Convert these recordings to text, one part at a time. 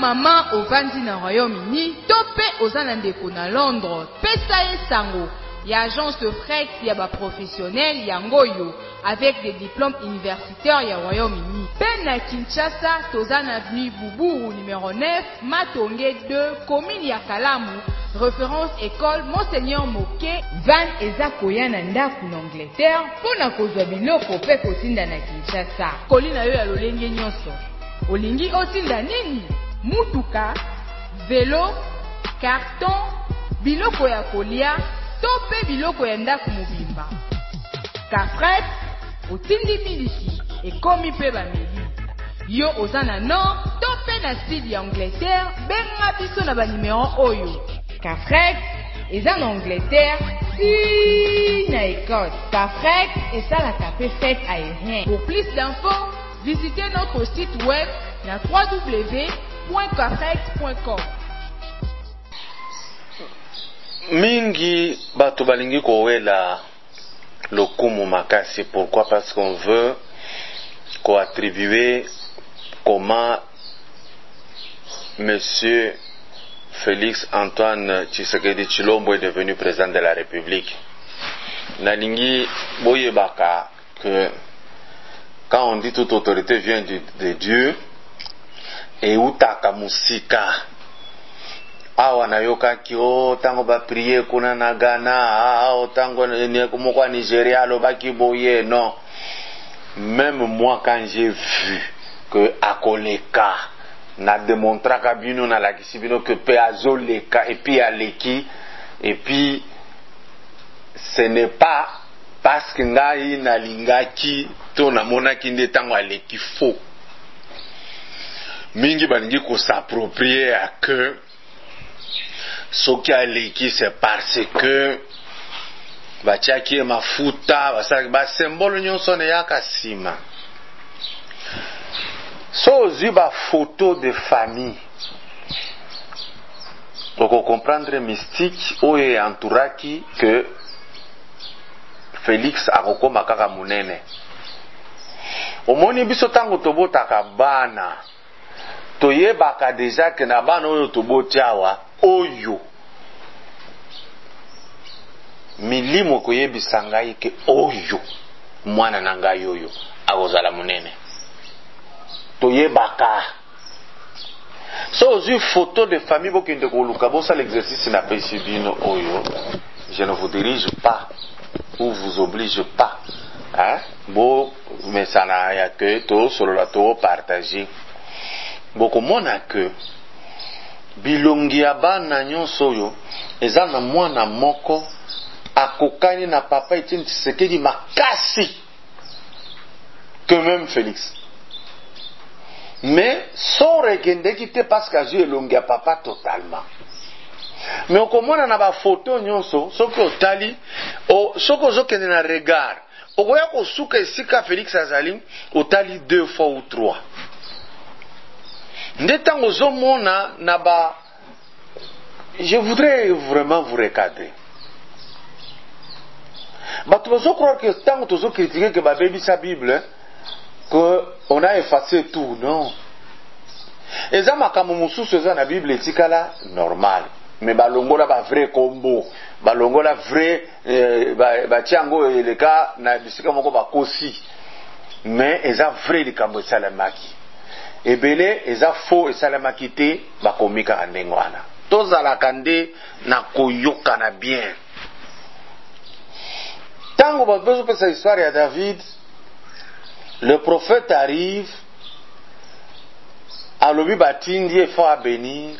maman ovandi na Royaume-Uni, topé ozana ndeko na Londres, pesa ye sango. Il y a agence de fret, il y a ba professionnel, yangoyo, avec des diplômes universitaires, il y a Royaume-Uni. Ben na Kinshasa, Tozana avenue Boubou, numéro 9, Matonge 2, commune ya Kalamu, référence école Monseigneur Moké, Van eza koya na ndaku na Angleterre, pona kozwa biloko pe kotinda na Kinshasa. Kolina yo ya lolenge nyonso. Olingi otinda nini? Mutuka, vélo, carton, biloko ya kolia, tope biloko ya ndaku mobimba. Kafret, otindi miliki, ekomi pe bameli. Yo ozana nord, tope na sud ya Angleterre, benga biso na ba numéro oyo. Kafret, eza na Angleterre, si na Écosse. Kafret, esalaka pe fête aérien. Pour plus d'infos, visitez notre site web na www.kafret.com. Mingi bato balingi kowela lokumu makasi. Pourquoi? Parce qu'on veut attribuer comment Monsieur Félix Antoine Tshisekedi Tshilombo est devenu président de la République. Nalingi boyebaka que quand on dit toute autorité vient de Dieu, et utaka musika awa nayoka kio tango ba prier kuna na Ghana tango ne kumoko Nigeria lobaki boye. Non, même moi quand j'ai vu que akoleka na démontra kabino na la kisibino que pe azoleka et puis aleki, et puis ce n'est pas parce que ngai na lingaki to na monaki nde tango aleki faux. Mingi balingi ko s'approprier à que ce qui a l'équipe c'est parce que batiaki mafuta ba symbole nyonso ne yakasima. So ziba photo de famille pour comprendre mystique oye entouraki que Félix akokoma kaka munene. Omoni biso tango tobotaka bana toyebaka deja ke na bana oyo tobotiawa oyo milimo koyebisa ngai ke oyo mwana na ngai oyo akozala munene toyebaka. So ozwi photo de famille bokende koluka bosa l'exercice na pesi bino oyo. Je ne vous dirige pas ou vous oblige pas, hein? Bo mesana ya que to solo la to partager. Boko mona que bilongi ya bana nyonso oyo eza na mwana moko akokani na papa Etienne Tshisekedi makasi que même Félix. Mais son rekende kite parce que j'ai elongi ya papa totalement. Mais okomona na ba photo nyonso soki otali o soko ozokende na regard okoya kosuka esika Félix azali otali 2 fois ou 3. Ndetango zomona na ba, je voudrais vraiment vous recadrer. Bato bazo croire que tango tozo critiquer que ba baby sa Bible que on a effacé tout. Non. Eza makambo mususu eza na Bible etikala normal. Mais balongola ba vrai combo, balongola vrai ba tiango eleka na bisika moko bakosi. Mais eza vrai likambo salamaki. Ebele eza faux esalamaki te bakomika ndenge wana. Tozalaka nde na koyokana bien. Tango bazo pesa histoire ya David, le prophète arrive, alobi batindi faut à bénir.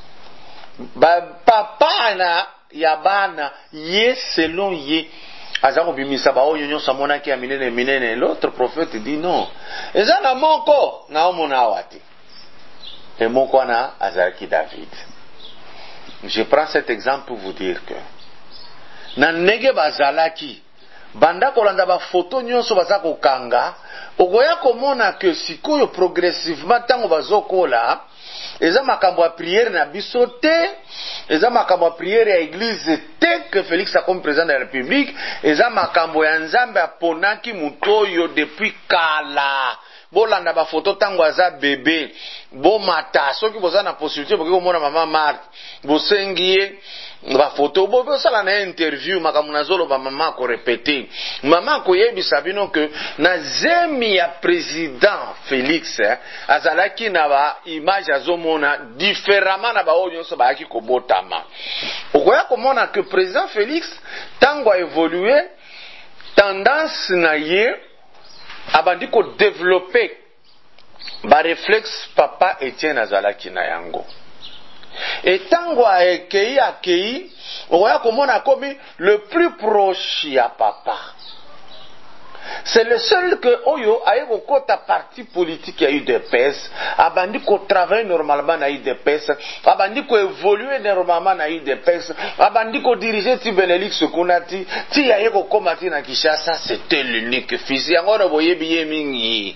Papa na yabana ye selon ye azako bimisa ba oyo nyonso monaki ya minene minene. L'autre prophète dit non, ezana moko na omona awati et moko na azaki David. Je prends cet exemple pour vous dire que na nege bazalaki banda kolanda ba photo nyonso bazako kanga okoya komona que sikoyo progressivement tango bazokola eza makambo ya prière na biso te, eza makambo ya prière ya église te que Félix a comme président de la République, eza makambo ya nzambe aponaki mutoyo depuis kala. bolanda ba photo tango aza bébé bo mata soki boza na possibilité boki komona mama Marthe bosengie ba photo bo sala na interview makamuna zolo ba mama ko répéter mama ko yebisa bino que na zemi ya président Félix azalaki na ba image azomona différemment na ba oyo so ba aki ko botama okoya komona que président Félix tango a évolué tendance na ye abandi ko développer ba réflexe papa Etienne azalaki na yango et tango akei oya komona komi le plus proche ya papa. C'est le seul que Oyo a eu kota parti politique ya UDPS, abandi ko travailler normalement na UDPS, abandi ko évoluer normalement na UDPS, abandi ko diriger ti Benelix Konati, ti ya yeko komati na Kinshasa, c'était l'unique fils. Yango na boyebi mingi.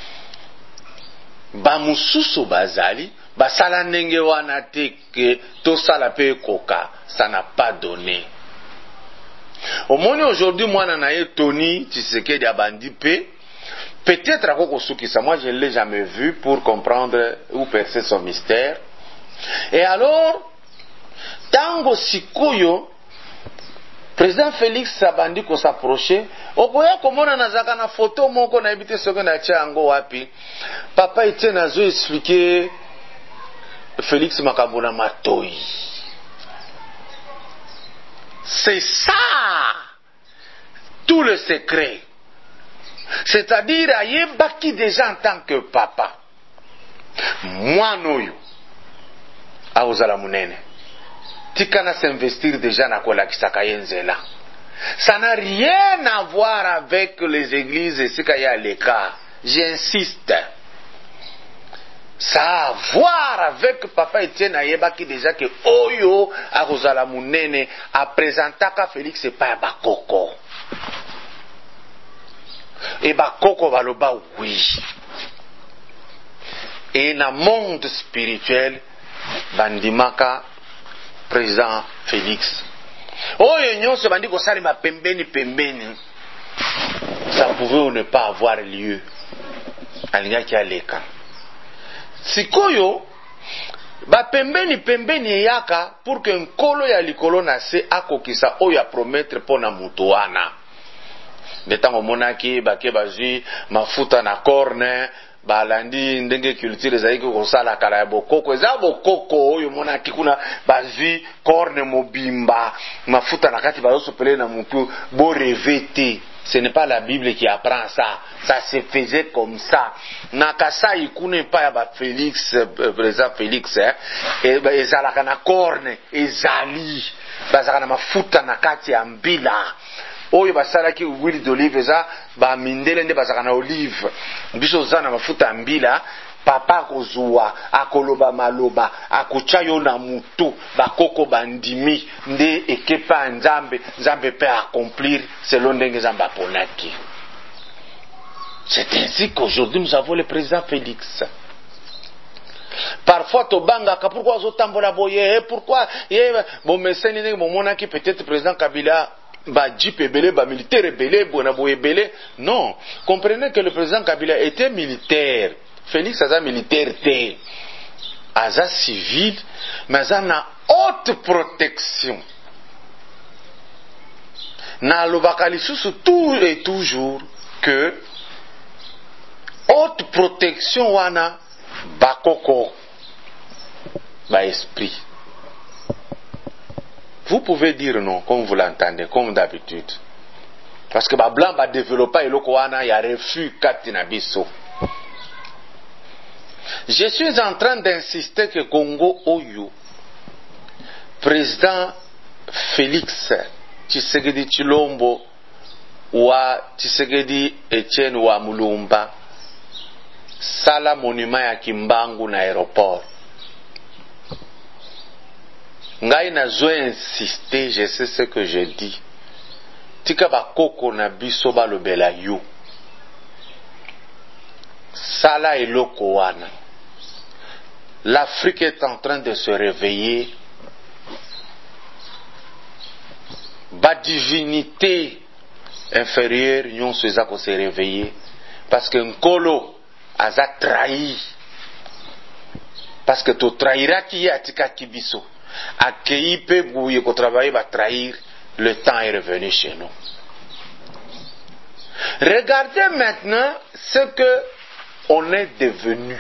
Ba mususu bazali, ba sala ndenge wana te ke to sala pe koka, ça n'a pas donné. Au moins aujourd'hui, moi, Nanaye Tony Tshisekedi Abandi P. Peut-être à Kokosukisa, moi je ne l'ai jamais vu pour comprendre ou percer son mystère. Et alors, Tango Sikoyo, président Félix Abandi ko s'approcher, okoya komona nazaka na photo moko na ebité soko na tchango wapi. Papa Etienne azo expliquer Félix Makabona Matoi. C'est ça tout le secret. C'est-à-dire, Ayebaki déjà en tant que papa. Moi, noyo. Aozala munene. Tikana s'investir déjà na kola kisaka yenzela. Ça n'a rien à voir avec les églises et ce qu'il y a à l'écart. J'insiste. Ça a à voir avec papa Etienne Ayebaki déjà que Oyo Arozala Munene a présenté à Félix et pas Bakoko. Et Bakoko Baloba oui. Et dans le monde spirituel, Bandimaka, président Félix. Oyo Nyon se bandi ko salima pembeni. Ça pouvait ou ne pas avoir lieu. Alinga ki aleka. Sikoyo ba pembeni yaka pour que nkolo ya likolo na se akokisa oyo ya promettre pona mutu wana ndetango monaki bake bazwi mafuta na corne balandi ndenge culture zaiki kosala kala ya bokoko eza bokoko oyo monaki kuna bazwi corne mobimba mafuta na kati bazosopele na mutu bo revete. Ce n'est pas la Bible qui apprend ça. Ça se faisait comme ça. Nakasa ikune pa ya ba Félix, président Félix, et ezalaka na corne, ezali, bazaka na mafuta na kati ya mbila. Oyo basalaki huile d'olive eza ba mindele nde bazaka na olive. Biso za na mafuta mbila. Papa kozua akoloba maloba akuchayo na mutu bakoko bandimi nde ekepa nzambe pe accomplir selon ndenge nzambe aponaki. C'est ainsi qu'aujourd'hui nous avons le président Félix. Parfois tobangaka pourquoi ozotambola boye pourquoi bon meseni ndenge momonaki peut-être président Kabila ba jeep ebele ba militaire ebele bona boye ebele. Non, comprenez que le président Kabila était militaire. Félix aza militaire te, aza civil, mais aza na haute protection. Na lobaka lisusu tout et toujours que haute protection wana bakoko ba esprit. Vous pouvez dire non comme vous l'entendez, comme d'habitude. Parce que ba blanc ba développer eloko wana ya refus kati na biso. Je suis en train d'insister que Congo Oyo, président Félix Tshisekedi Tshilombo wa Tshisekedi Etienne wa Mulumba, sala monument ya Kimbangu na aéroport. Ngai nazo insister, je sais ce que je dis. Tika bakoko na biso balobela yo. Sala eloko wana. L'Afrique est en train de se réveiller. Ba divinité inférieure nyonso ezako se réveiller parce que nkolo aza trahi parce que to trahiraki atika kibiso akei pe bouye ko travailler ba trahir. Le temps est revenu chez nous. Regardez maintenant ce que on est devenu.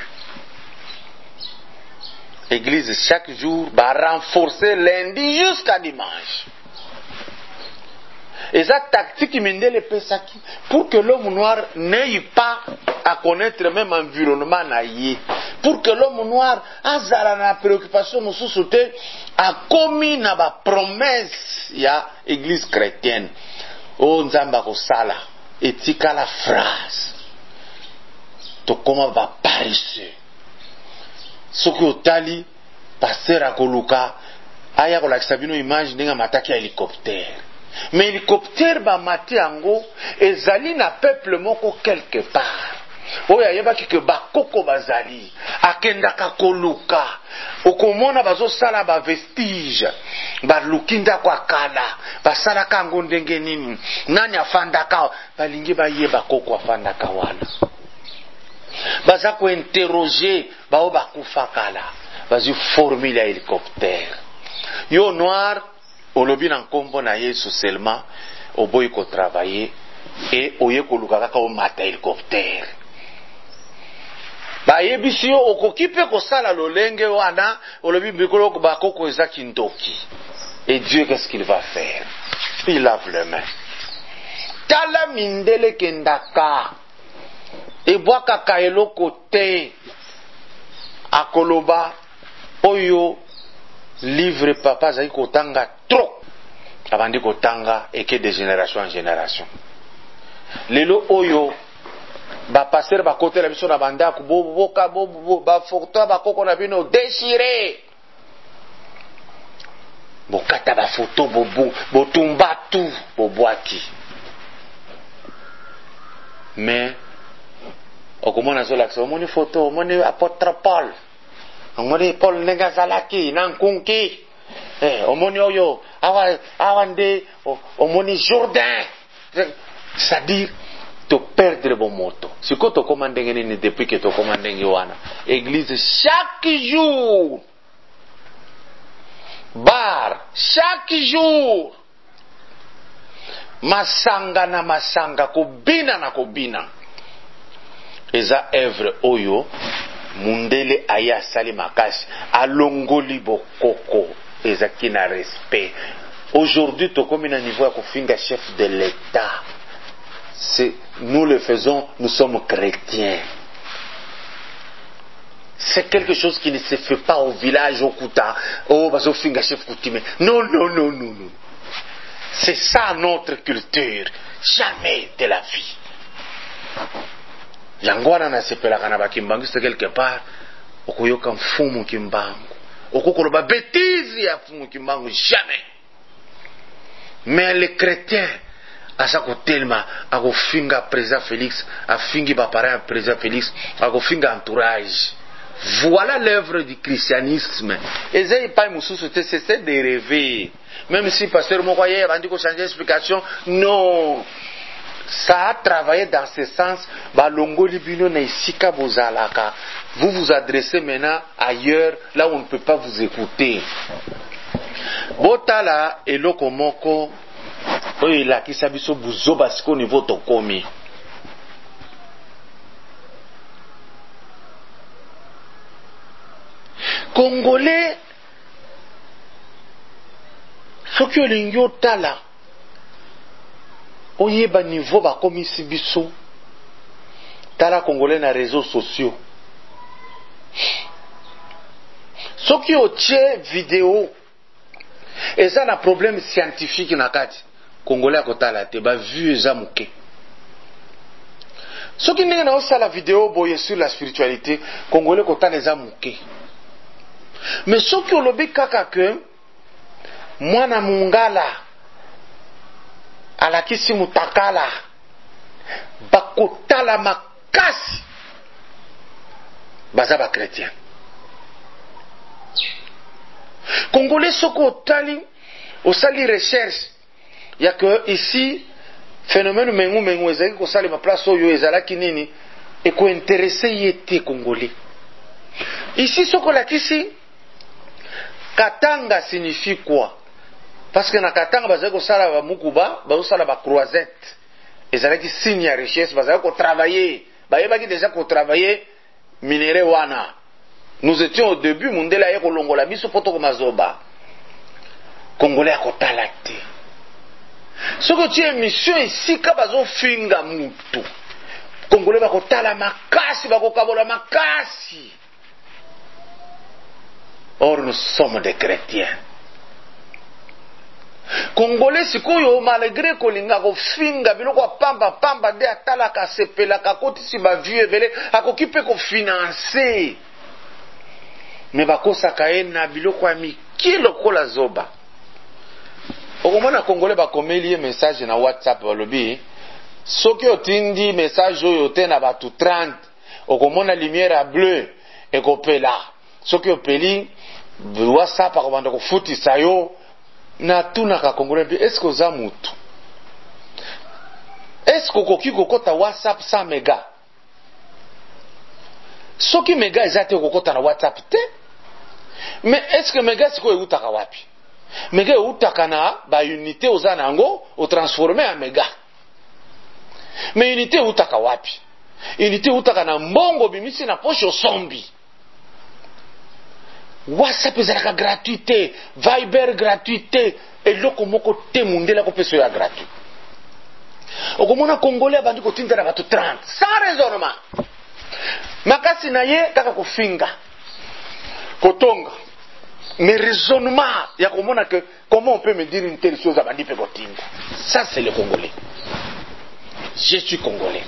Église chaque jour va renforcer lundi jusqu'à dimanche. Et ça tactique Mindele Pesaki pour que l'homme noir n'ait pas à connaître même environnement naïe. Pour que l'homme noir a la préoccupation nous sous-sauter a commis na ba promesse ya église chrétienne. Oh nzamba ko sala etika la phrase. To comment va paresseux. Soki otali pasteur akoluka aya ko lakisa bino image ndenge mataki ya hélicoptère. Mais hélicoptère ba mati yango ezali na peuple moko quelque part. Oya yebaki ke bakoko bazali akendaka koluka okomona bazo sala ba vestige balukinda kwa kala basala kango ndenge nini nani afandaka balingi bayeba koko afandaka wana baza ko interroger bao bakufa kala bazi formule ya hélicoptère yo noir olobi na nkombo na Yesu seulement oboyi ko travailler et oye koluka kaka o mata hélicoptère ba yebisi yo okoki pe kosala lolenge wana olobi bikolo bakoko eza kindoki. Et Dieu qu'est-ce qu'il va faire? Il lave les mains. Tala mindele kendaka ebwaka kaeloko te akoloba oyo livre papa zai kotanga trop abandi kotanga eke de génération en génération. Lelo oyo ba passer ba côté la biso na banda ko boka ba photo ba koko na bino déchiré bokata ba photo botumba tout bobwaki. Mais okomona zo lakso omoni photo omoni apôtre Paul omoni Paul ndenge azalaki na nkunki omoni oyo awa nde omoni Jourdain, c'est-à-dire to perdre bon moto. Si ko to commandenge ni depuis que to commandenge wana église chaque jour bar chaque jour masanga na masanga kobina na kobina eza œuvre oyo mundele aya sali makasi alongoli bokoko eza kina respect. Aujourd'hui to comme na niveau ya kofinga chef de l'État. Nous le faisons, nous sommes chrétiens. C'est quelque chose qui ne se fait pas au village, au Kouta, au Bazofinga chef Koutime. Non. C'est ça notre culture. Jamais de la vie. Yangwana na sepelaka na bakimbangu c'est quelque part. Okoyoka mfumu kimbangu. Okokoloba bêtise ya mfumu kimbangu jamais. Mais les chrétiens asa kotelma akofinga président Félix afingi ba parents président Félix akofinga entourage. Voilà l'œuvre du christianisme. Et ça pas mususu c'est de rêver. Même si pasteur Mokoye a dit qu'on change d'explication, non. Ça a travaillé dans ce sens. Balongo libino na isika bozalaka. Vous vous adressez maintenant ailleurs, là où on ne peut pas vous écouter. Botala eloko moko oyo elakisa biso buzoba siko niveau tokomi. Congolais soki olingi otala oyeba niveau bakomisi biso tala Congolais na réseaux sociaux. Soki otie vidéo eza na problème scientifique na kati Congolais akotala te ba vu eza muke. Soki ndenge na osala vidéo boye sur la spiritualité Congolais kotala eza muke. Mais soki olobi kaka ke mwana mungala alakisi mutakala bakotala makasi baza ba chrétien. Congolais soko otali osali recherche ya que ici phénomène mengu ezali ko sali ma place oyo ezalaki nini et qu'on intéresse yété congolais. Ici, ce qu'on a ici, Katanga signifie quoi? Parce que na Katanga, bazali ko sala ba mukuba, bazali sala ba croisette. Ezalaki signe ya richesse, bazali ko travailler. Bayebaki déjà ko travailler minerai wana. Nous étions au début, Mundela yeko longola biso poto ko mazoba. Congolais akotala te. Ce que tu es mission ici, ka bazo finga mutu. Congolais bakotala makasi, bakokabola makasi. Or nous sommes des chrétiens. Congolais sikoyo malgré kolinga ko finga biloko pamba pamba de atala ka sepela ka kotisi ba vieux vele akokipe ko financer. Mais bakosa kaena biloko ya mikilo kola zoba. Okomona Congolais bakomeli message na WhatsApp balobi soki otindi message oyo te na batu 30 okomona lumière à bleu ekopela soki opeli WhatsApp akomanda kofutisa yo na tunaka Congolais mpe est-ce que oza mutu est-ce que okoki kokota WhatsApp 100 méga soki méga eza te okokota na WhatsApp te mais est-ce que méga sikoyo eutaka wapi méga eutaka na ba unité oza nango otransforme en méga mais unité eutaka wapi unité eutaka na mbongo bimisi na poche osombi WhatsApp ezalaka gratuité, Viber gratuité, eloko moko te mundela ko peso ya gratuit. Okomona Congolais abandi kotinda na bato 30 sans raisonnement. Makasi na ye kaka kofinga. Kotonga. Mais raisonnement ya komona que comment on peut me dire une telle chose abandi pe kotinda. Ça c'est le Congolais. Je suis Congolais.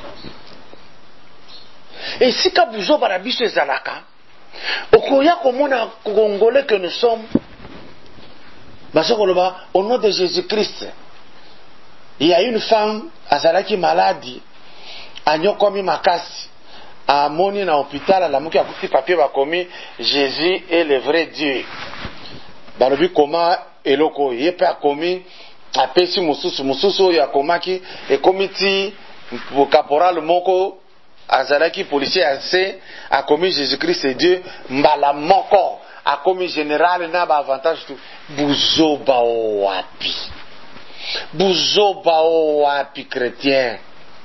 Et si ka buzo barabiso ezalaka okoya komona Congolais que nous sommes basokoloba au nom de Jésus-Christ. Il y a une femme azalaki malade anyokomi makasi amoni na hôpital la muki akuti papier bakomi Jésus est le vrai Dieu. Balobi koma eloko yepe akomi apesi mususu ya komaki e komiti caporal moko azalaki policier assez a commis Jésus-Christ et Dieu mbala moko a commis général na ba avantage tout buzoba wapi chrétien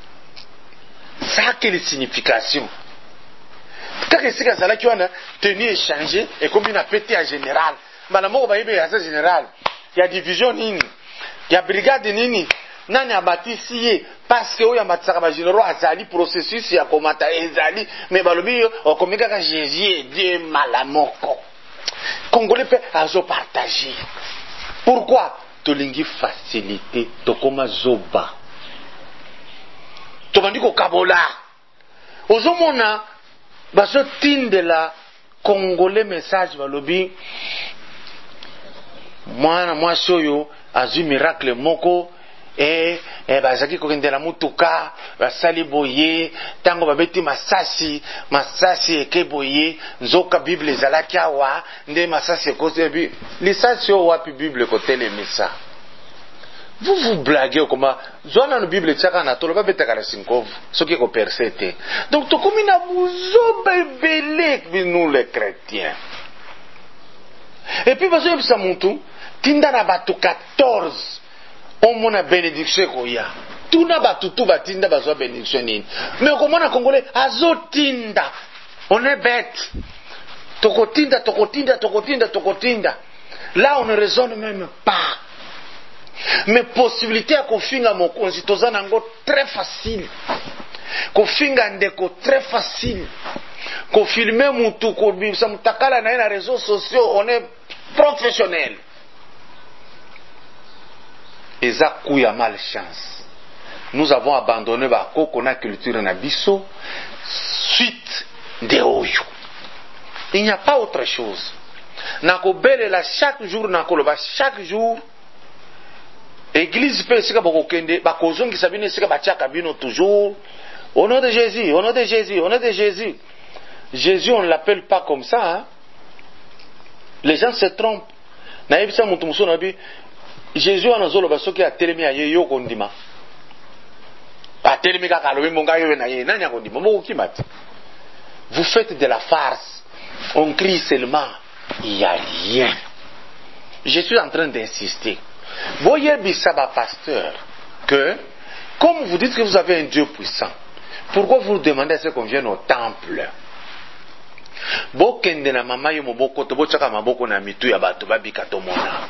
ça quelle signification quand est-ce que azalaki wana tenu échanger et comme une pété à général mbala moko ba yebe ya général ya division nini ya brigade nini nani abatisi ye parce que oyo amatisaka ba généraux azali processus ya komata ezali mais balobi okomika ka Jésus Dieu malamoko Congolais pe azo partager pourquoi tolingi facilité tokoma zoba tobandi ko kabola ozomona baso tindela Congolais message balobi mwana mwasi oyo azwi miracle moko bazaki kokendela mutuka basali boye tango babeti masasi eke boye nzoka Bible ezalaki awa nde masasi ekosebi lisasi o wapi Bible kotelemisa vous blaguez comment zwana no Bible tsaka na tolo babetaka na sinkovu soki ko persete donc tokomi na buzo bebele nous les chrétiens et puis bazo yebisa muntu tinda na bato 14 on mona bénédiction koya tuna batutu batinda bazwa bénédiction nini mais komona Congolais azotinda on est bête tokotinda là on ne raisonne même pas mais possibilité ya kofinga mokonzi toza nango très facile kofinga ndeko très facile kofilmer mutu kobimisa mutakala na réseaux sociaux on est professionnel. Eza kuya malchance. Nous avons abandonné ba kokona culture na biso suite de oyo. Il n'y a pas autre chose. Nakobelela chaque jour nakoloba chaque jour église pe sika bokokende bakozongi sabine sika batiaka bino toujours au nom de Jésus, au nom de Jésus, au nom de Jésus. Jésus on ne l'appelle pas comme ça hein? Les gens se trompent. Na yebisa mutu muso na bi Jésus anazoloba soki atelemi aye yo kondima Vous faites de la farce. On crie seulement. Il n'y a rien. Je suis en train d'insister. Voyez, Bissaba, pasteur, que, comme vous dites que vous avez un Dieu puissant, pourquoi vous demandez à ce qu'on vienne au temple? Bokende na mama yo moboko to bochaka maboko na mitu ya bato babika to mona.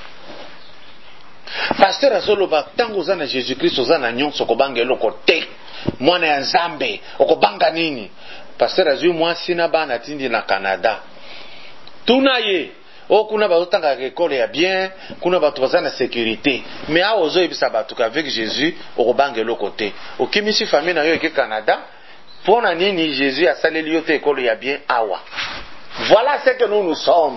Pasteur azoloba tango uzana Jésus Christ uzana nyonso kobanga eloko te. Mwana ya Nzambe okobanga nini? Pasteur azui mwasi na bana tindi na Canada. Tuna ye kuna bazotanga ekole ya bien, kuna bato bazana sécurité. Mais a ozo ebisa bato qu'avec Jésus okobanga eloko te. Okimisi famille na yo eke Canada. Pour nini Jésus a salé yote ekolo ya bien awa. Voilà ce que nous sommes.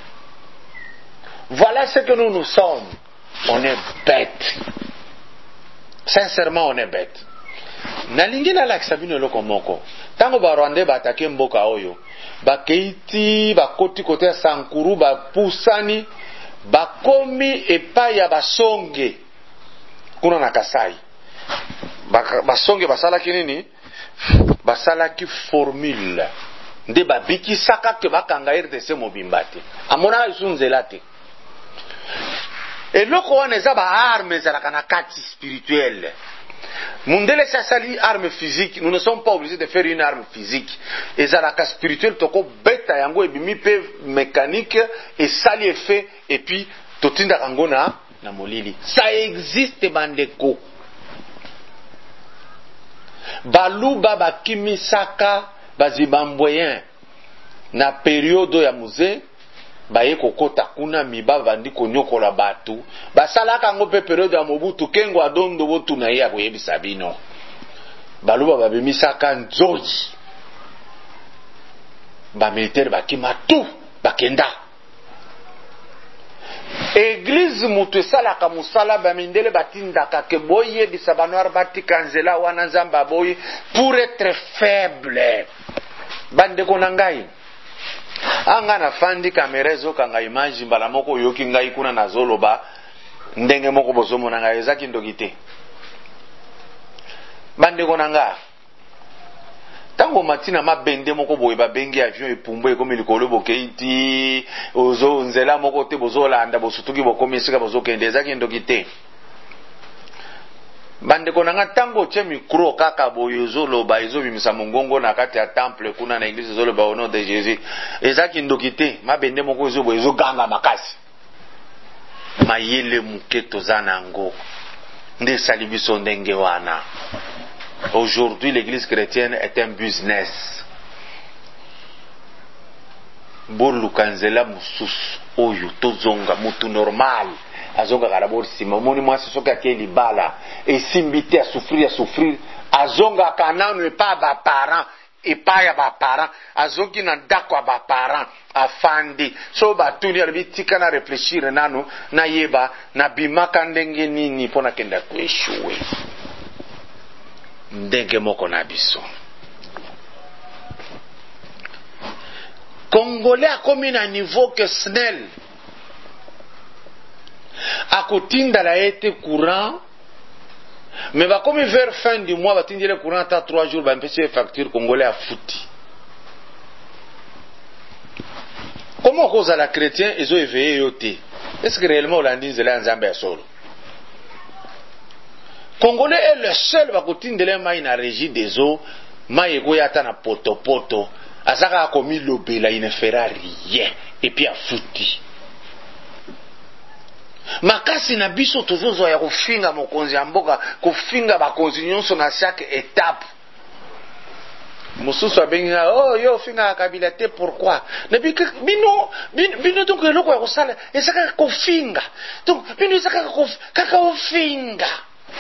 Voilà ce que nous sommes. On est bête. Sincèrement, on est bête. Nalingi na lakisa bino eloko moko. Tango ba Rwanda batake mboka oyo, bakeiti bakoti kote ya Sankuru bapusani bakomi epai ya basonge kuna na Kasai. Basonge basalaki nini? Basalaki formule nde babiki saka ke bakanga RDC mobimba te amona isunzela te eloko wana eza ba arme ezalaka na kati spirituelle. Mundele sasali arme physique, nous ne sommes pas obligés de faire une arme physique. Ezalaka spirituelle toko beta yango ebimi pe mécanique et sali effet et puis totinda kango na molili. Ça existe bandeko. Baluba bakimisaka bazibamboyen na periodo ya muze baye kokota kuna miba bandi konyokola batu basalaka ngo pe periodo ya Mobutu kengo adondo botu na ye akoyebisa bino baluba babimisaka nzoji ba militaire bakima tu bakenda Église mutu esalaka musala bamindele batindaka ke boye bisabanoir batika nzela wana Nzamba boye pour être faible. Bande konangai anga na fandi kamera ezokanga image mbala moko yoki ngai kuna na zoloba ndenge moko bozomo nanga ezaki ndogite. Bande konanga tango matina mabende moko boye babengi avion epumbo ekomi likolo bokeiti ozo nzela moko te bozolanda bosutuki bokomisika bozokende ezaki ndokite. Bande konanga tango che micro kaka boye ozoloba ezobimisa mongongo na kati ya temple kuna na église ezoloba au nom de Jésus ezaki ndokite mabende moko ezobo ezoganga makasi mayele muketo zanango nde salibiso ndenge wana. Aujourd'hui, l'église chrétienne est un business. Bolu kanzela musus oyo tozonga mutu normal azonga karabor sima moni mwasi soka keli bala et simbité à souffrir azonga kananu et pas ba parents et pas ya ba parents azongi na ndako ya ba parents afandi so batuni alibitika na réfléchir nanu na yeba na bimaka ndenge nini pona kenda kueshuwe ndenge moko na biso. Congolais a komi na niveau que SNEL akotinda la été courant mais va komi vers fin du mois batindi le courant à 3 jours ba mpesi facture congolais a fouti. Comment cause à la chrétien ils ont éveillé yoté? Est-ce que réellement Hollandais zela Nzambe ya solo? Congolais est le seul bakotindele mai na régie des eaux, mai ekoyata na poto azaka akomi lobela il ne fera rien et puis a fouti. Makasi na biso tozozo ya kofinga mokonzi ya mboka kofinga bakonzi nyonso na chaque étape. Mosusu abenga yo finga kabila te pourquoi? Na bino donc eloko ya kosala ezaka kofinga. Donc bino ezaka kaka kofinga.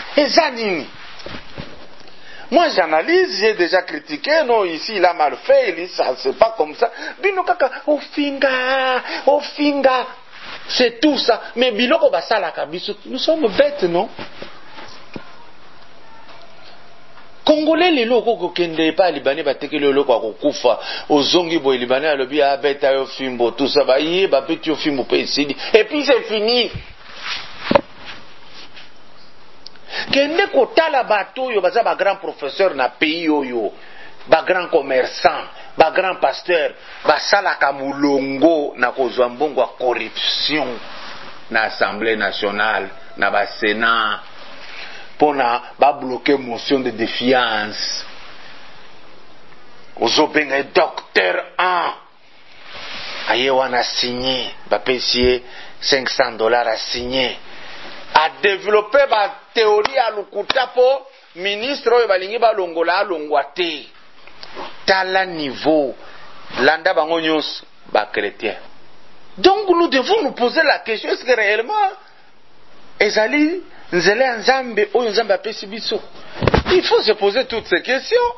Moi j'analyse, j'ai déjà critiqué, non ici il a mal fait, il dit ça c'est pas comme ça. Bino kaka ofinga, c'est tout ça. Mais biloko basala kabiso, nous sommes bêtes non? Congolais les loko kokende pa libanais bateke le loko akokufa ozongi boy libanais alobi abeta yo fimbo tout ça ba yé ba petit yo fimbo pe ici et puis c'est fini. kende kotala bato yo baza ba grand professeur na pays yo, ba grand commerçant, ba grand pasteur, basalaka mulongo na kozwa mbongo ya corruption na Assemblée nationale, na ba Sénat, pona ba bloquer motion de défiance. Ozobenga docteur 1 aye wana signé ba pesier $500 a signé a développer ba théorie à lukuta po ministre oyo balingi balongola alongwa te. Tala niveau landa bango nyos ba chrétien. Donc nous devons nous poser la question, est-ce que réellement ezali nzele nzambe oyo nzambe apesi biso? Il faut se poser toutes ces questions.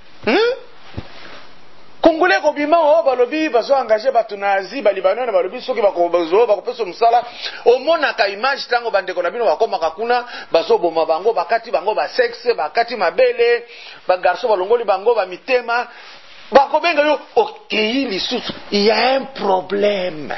Congolais kobima o balobi bazo engager batu na Asie ba Libanais balobi soki bakobazo bakopesa musala omonaka image tango bandeko na bino bakoma kakuna bazo boma bango bakati bango ba sexe bakati mabele ba garçon balongoli bango ba mitema bakobenga yo okei lisusu. Il y a un problème.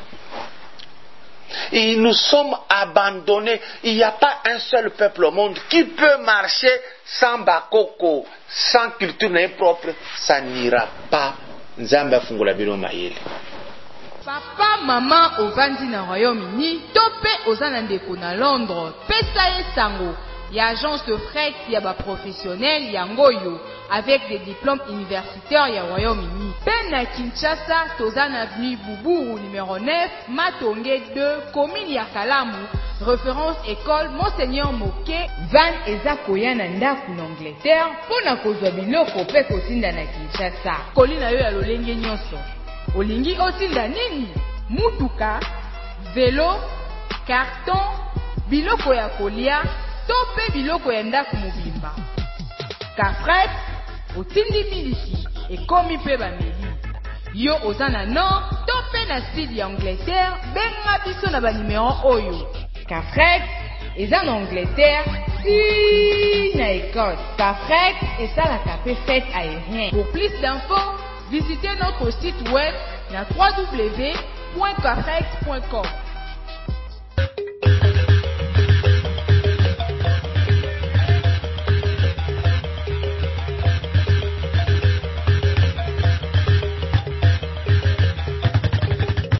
Et nous sommes abandonnés. Il n'y a pas un seul peuple au monde qui peut marcher sans bakoko, sans culture propre. Ça n'ira pas. Nzamba fungula bino mayele. Papa, maman, ovandi na Royaume-Uni, topé ozana ndeko na Londres, pesa sango. Il y a agence de fret, il y a des professionnels, yangoyo, avec des diplômes universitaires, il y a Royaume-Uni. Pena Kinshasa, Tozan Avenue Boubou, numéro 9, Matongé 2, commune Yakalamu, référence école Monseigneur Moké, Van Eza Koyana Ndaku Angleterre, Pona Kozwa Biloko pe kotinda na Kinshasa. Kolina yo ya lolenge nyonso. Olingi otinda nini? Mutuka, vélo, carton, biloko ya kolia, tope biloko ya ndaku mobimba. Kafret, otindi miliki, ekomi pe bameli. Yo ozana nord, tope na sud ya Angleterre, benga biso na ba numéro oyo. Kafret, eza na Angleterre, si na Écosse. Kafret, esalaka pe fête aérien. Pour plus d'infos, visitez notre site web na www.kafret.com.